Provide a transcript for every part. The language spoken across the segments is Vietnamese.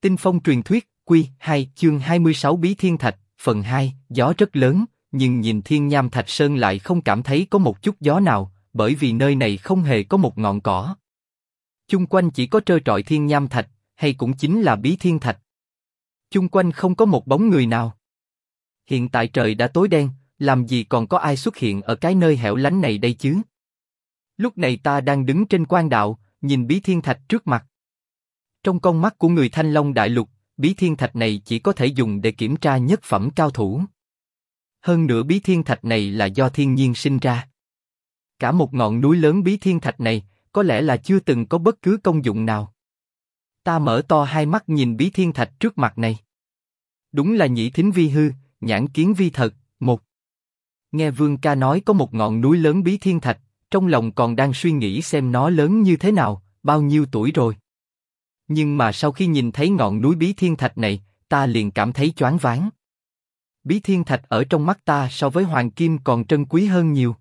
Tinh Phong truyền thuyết, Quy 2, chương 26 Bí Thiên Thạch, phần 2, gió rất lớn, nhưng nhìn Thiên Nham Thạch Sơn lại không cảm thấy có một chút gió nào, bởi vì nơi này không hề có một ngọn cỏ. Chung quanh chỉ có trơ trọi Thiên Nham Thạch, hay cũng chính là Bí Thiên Thạch. Chung quanh không có một bóng người nào. Hiện tại trời đã tối đen, làm gì còn có ai xuất hiện ở cái nơi hẻo lánh này đây chứ? Lúc này ta đang đứng trên quan đạo, nhìn Bí Thiên Thạch trước mặt. Trong con mắt của người Thanh Long Đại Lục, Bí Thiên Thạch này chỉ có thể dùng để kiểm tra nhất phẩm cao thủ. Hơn nữa Bí Thiên Thạch này là do thiên nhiên sinh ra. Cả một ngọn núi lớn Bí Thiên Thạch này, có lẽ là chưa từng có bất cứ công dụng nào. Ta mở to hai mắt nhìn Bí Thiên Thạch trước mặt này. Đúng là nhĩ thính vi hư, nhãn kiến vi thật, một. Nghe Vương ca nói có một ngọn núi lớn Bí Thiên Thạch, trong lòng còn đang suy nghĩ xem nó lớn như thế nào, bao nhiêu tuổi rồi. Nhưng mà sau khi nhìn thấy ngọn núi Bí Thiên Thạch này, ta liền cảm thấy choáng váng. Bí Thiên Thạch ở trong mắt ta so với hoàng kim còn trân quý hơn nhiều.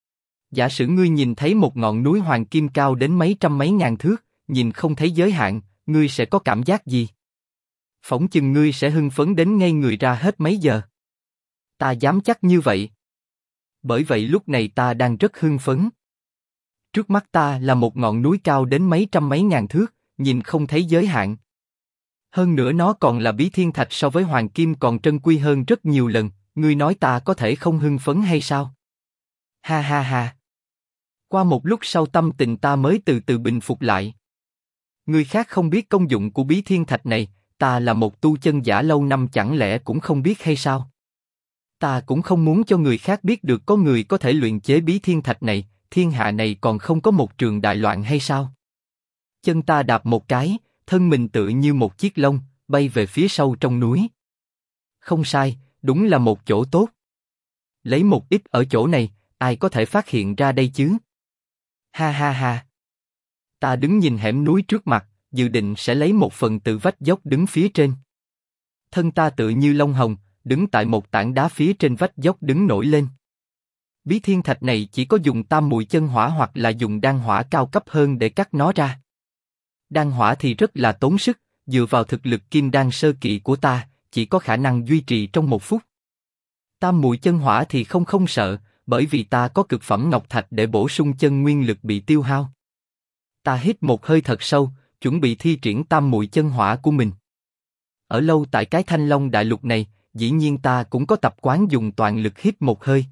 Giả sử ngươi nhìn thấy một ngọn núi hoàng kim cao đến mấy trăm mấy ngàn thước, nhìn không thấy giới hạn, ngươi sẽ có cảm giác gì? Phỏng chừng ngươi sẽ hưng phấn đến ngây người ra hết mấy giờ. Ta dám chắc như vậy. Bởi vậy lúc này ta đang rất hưng phấn. Trước mắt ta là một ngọn núi cao đến mấy trăm mấy ngàn thước, nhìn không thấy giới hạn. Hơn nữa nó còn là Bí Thiên Thạch so với hoàng kim còn trân quý hơn rất nhiều lần, ngươi nói ta có thể không hưng phấn hay sao? Ha ha ha. Qua một lúc sau tâm tình ta mới từ từ bình phục lại. Người khác không biết công dụng của Bí Thiên Thạch này, ta là một tu chân giả lâu năm chẳng lẽ cũng không biết hay sao? Ta cũng không muốn cho người khác biết được có người có thể luyện chế Bí Thiên Thạch này, thiên hạ này còn không có một trường đại loạn hay sao? Chân ta đạp một cái, thân mình tựa như một chiếc lông, bay về phía sâu trong núi. Không sai, đúng là một chỗ tốt. Lấy một ít ở chỗ này, ai có thể phát hiện ra đây chứ? Ha ha ha. Ta đứng nhìn hẻm núi trước mặt, dự định sẽ lấy một phần từ vách dốc đứng phía trên. Thân ta tựa như lông hồng, đứng tại một tảng đá phía trên vách dốc đứng nổi lên. Bí Thiên Thạch này chỉ có dùng tam muội chân hỏa hoặc là dùng đan hỏa cao cấp hơn để cắt nó ra. Đan hỏa thì rất là tốn sức, dựa vào thực lực kim đan sơ kỳ của ta, chỉ có khả năng duy trì trong 1 phút. Tam muội chân hỏa thì không sợ, bởi vì ta có cực phẩm ngọc thạch để bổ sung chân nguyên lực bị tiêu hao. Ta hít một hơi thật sâu, chuẩn bị thi triển tam muội chân hỏa của mình. Ở lâu tại cái Thanh Long Đại Lục này, dĩ nhiên ta cũng có tập quán dùng toàn lực hít một hơi,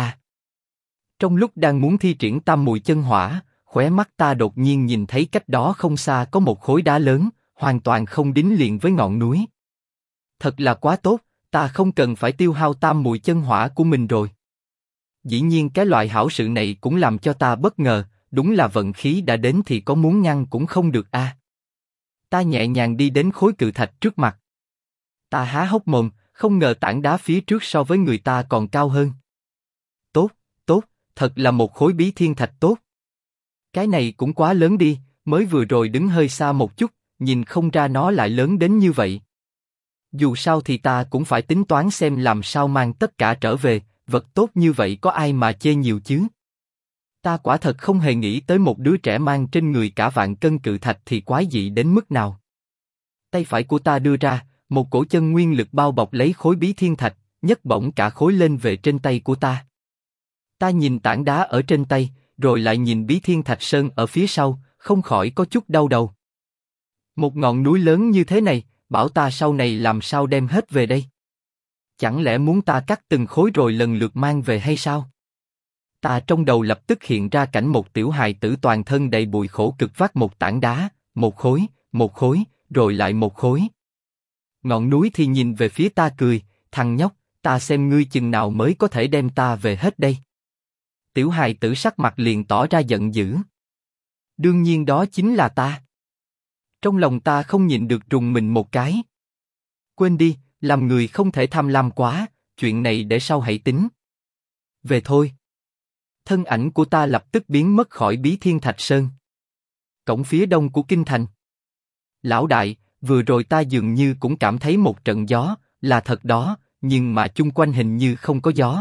Trong lúc đang muốn thi triển tam muội chân hỏa, khóe mắt ta đột nhiên nhìn thấy cách đó không xa có một khối đá lớn, hoàn toàn không đính liền với ngọn núi. Thật là quá tốt, ta không cần phải tiêu hao tam muội chân hỏa của mình rồi. Dĩ nhiên cái loại hảo sự này cũng làm cho ta bất ngờ, đúng là vận khí đã đến thì có muốn ngăn cũng không được a. Ta nhẹ nhàng đi đến khối cự thạch trước mặt. Ta há hốc mồm, không ngờ tảng đá phía trước so với người ta còn cao hơn. Tốt, tốt, thật là một khối Bí Thiên Thạch tốt. Cái này cũng quá lớn đi, mới vừa rồi đứng hơi xa một chút, nhìn không ra nó lại lớn đến như vậy. Dù sao thì ta cũng phải tính toán xem làm sao mang tất cả trở về, vật tốt như vậy có ai mà chê nhiều chứ. Ta quả thật không hề nghĩ tới một đứa trẻ mang trên người cả vạn cân cự thạch thì quái dị đến mức nào. Tay phải của ta đưa ra, một cổ chân nguyên lực bao bọc lấy khối Bí Thiên Thạch, nhấc bổng cả khối lên về trên tay của ta. Ta nhìn tảng đá ở trên tay, rồi lại nhìn Bí Thiên Thạch Sơn ở phía sau, không khỏi có chút đau đầu. Một ngọn núi lớn như thế này, bảo ta sau này làm sao đem hết về đây? Chẳng lẽ muốn ta cắt từng khối rồi lần lượt mang về hay sao? Ta trong đầu lập tức hiện ra cảnh một tiểu hài tử toàn thân đầy bụi khổ cực vác một tảng đá, một khối, rồi lại một khối. Ngọn núi thì nhìn về phía ta cười, thằng nhóc, ta xem ngươi chừng nào mới có thể đem ta về hết đây. Tiểu hài tử sắc mặt liền tỏ ra giận dữ. Đương nhiên đó chính là ta. Trong lòng ta không nhịn được rùng mình một cái. Quên đi, làm người không thể tham lam quá, chuyện này để sau hãy tính. Về thôi. Thân ảnh của ta lập tức biến mất khỏi Bí Thiên Thạch Sơn. Cổng phía đông của kinh thành. Lão đại, vừa rồi ta dường như cũng cảm thấy một trận gió, là thật đó, nhưng mà chung quanh hình như không có gió.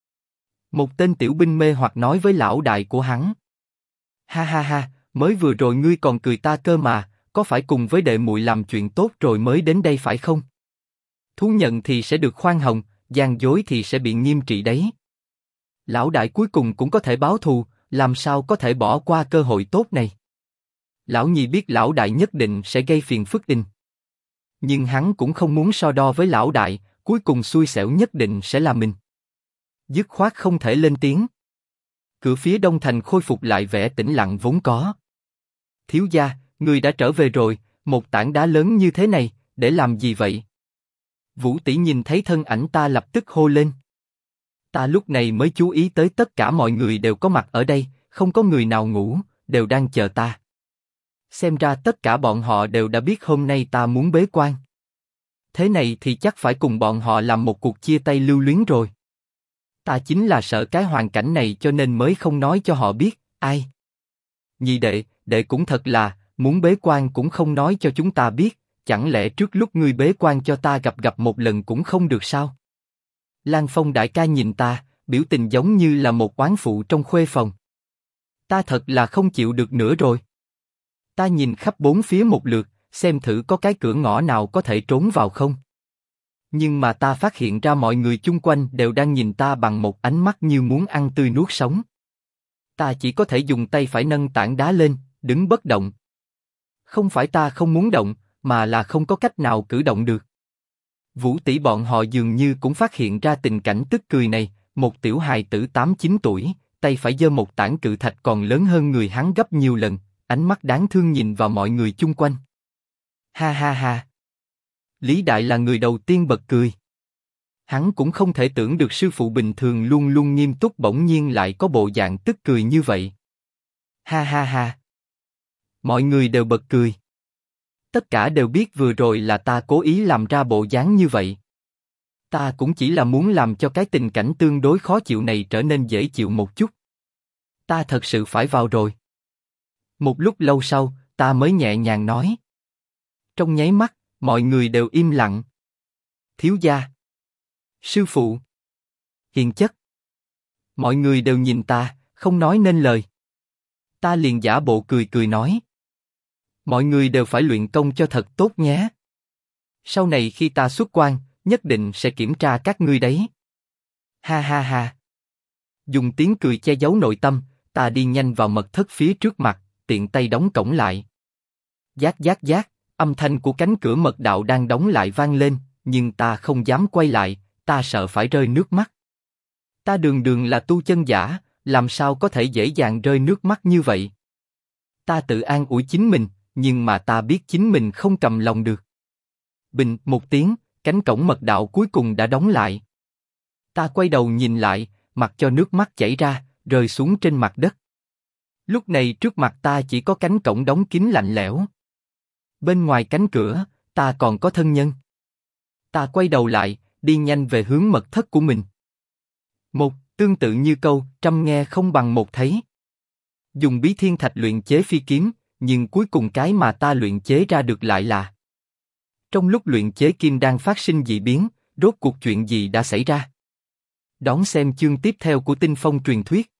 Một tên tiểu binh mê hoặc nói với lão đại của hắn. Ha ha ha, mới vừa rồi ngươi còn cười ta cơ mà, có phải cùng với đệ muội làm chuyện tốt rồi mới đến đây phải không? Thú nhận thì sẽ được khoan hồng, gian dối thì sẽ bị nghiêm trị đấy. Lão đại cuối cùng cũng có thể báo thù, làm sao có thể bỏ qua cơ hội tốt này? Lão nhị biết lão đại nhất định sẽ gây phiền phức in. Nhưng hắn cũng không muốn so đo với lão đại, cuối cùng xui xẻo nhất định sẽ là mình. Dứt khoát không thể lên tiếng. Cửa phía đông thành khôi phục lại vẻ tĩnh lặng vốn có. Thiếu gia, người đã trở về rồi, một tảng đá lớn như thế này, để làm gì vậy? Vũ tỷ nhìn thấy thân ảnh ta lập tức hô lên. Ta lúc này mới chú ý tới tất cả mọi người đều có mặt ở đây, không có người nào ngủ, đều đang chờ ta. Xem ra tất cả bọn họ đều đã biết hôm nay ta muốn bế quan. Thế này thì chắc phải cùng bọn họ làm một cuộc chia tay lưu luyến rồi. Ta chính là sợ cái hoàn cảnh này cho nên mới không nói cho họ biết. Ai? Nhị đệ, đệ cũng thật là, muốn bế quan cũng không nói cho chúng ta biết, chẳng lẽ trước lúc ngươi bế quan cho ta gặp một lần cũng không được sao? Lan Phong đại ca nhìn ta, biểu tình giống như là một oán phụ trong khuê phòng. Ta thật là không chịu được nữa rồi. Ta nhìn khắp bốn phía một lượt, xem thử có cái cửa ngõ nào có thể trốn vào không. Nhưng mà ta phát hiện ra mọi người chung quanh đều đang nhìn ta bằng một ánh mắt như muốn ăn tươi nuốt sống. Ta chỉ có thể dùng tay phải nâng tảng đá lên, đứng bất động. Không phải ta không muốn động, mà là không có cách nào cử động được. Vũ tỷ bọn họ dường như cũng phát hiện ra tình cảnh tức cười này, một tiểu hài tử 8-9 tuổi, tay phải giơ một tảng cự thạch còn lớn hơn người hắn gấp nhiều lần, ánh mắt đáng thương nhìn vào mọi người chung quanh. Ha ha ha. Lý Đại là người đầu tiên bật cười. Hắn cũng không thể tưởng được sư phụ bình thường luôn luôn nghiêm túc bỗng nhiên lại có bộ dạng tức cười như vậy. Ha ha ha. Mọi người đều bật cười. Tất cả đều biết vừa rồi là ta cố ý làm ra bộ dáng như vậy. Ta cũng chỉ là muốn làm cho cái tình cảnh tương đối khó chịu này trở nên dễ chịu một chút. Ta thật sự phải vào rồi. Một lúc lâu sau, ta mới nhẹ nhàng nói. Trong nháy mắt, mọi người đều im lặng. Thiếu gia. Sư phụ. Hiền chất. Mọi người đều nhìn ta, không nói nên lời. Ta liền giả bộ cười cười nói. Mọi người đều phải luyện công cho thật tốt nhé. Sau này khi ta xuất quan, nhất định sẽ kiểm tra các ngươi đấy. Ha ha ha. Dùng tiếng cười che giấu nội tâm, ta đi nhanh vào mật thất phía trước mặt, tiện tay đóng cổng lại. Giác giác giác, âm thanh của cánh cửa mật đạo đang đóng lại vang lên, nhưng ta không dám quay lại, ta sợ phải rơi nước mắt. Ta đường đường là tu chân giả, làm sao có thể dễ dàng rơi nước mắt như vậy? Ta tự an ủi chính mình, nhưng mà ta biết chính mình không cầm lòng được. Bình một tiếng, cánh cổng mật đạo cuối cùng đã đóng lại. Ta quay đầu nhìn lại, mặc cho nước mắt chảy ra, rơi xuống trên mặt đất. Lúc này trước mặt ta chỉ có cánh cổng đóng kín lạnh lẽo. Bên ngoài cánh cửa, ta còn có thân nhân. Ta quay đầu lại, đi nhanh về hướng mật thất của mình. Một, tương tự như câu, trăm nghe không bằng một thấy. Dùng bí thiên thạch luyện chế phi kiếm, nhưng cuối cùng cái mà ta luyện chế ra được lại là. Trong lúc luyện chế kim đan phát sinh dị biến, rốt cuộc chuyện gì đã xảy ra? Đón xem chương tiếp theo của Tinh Phong truyền thuyết.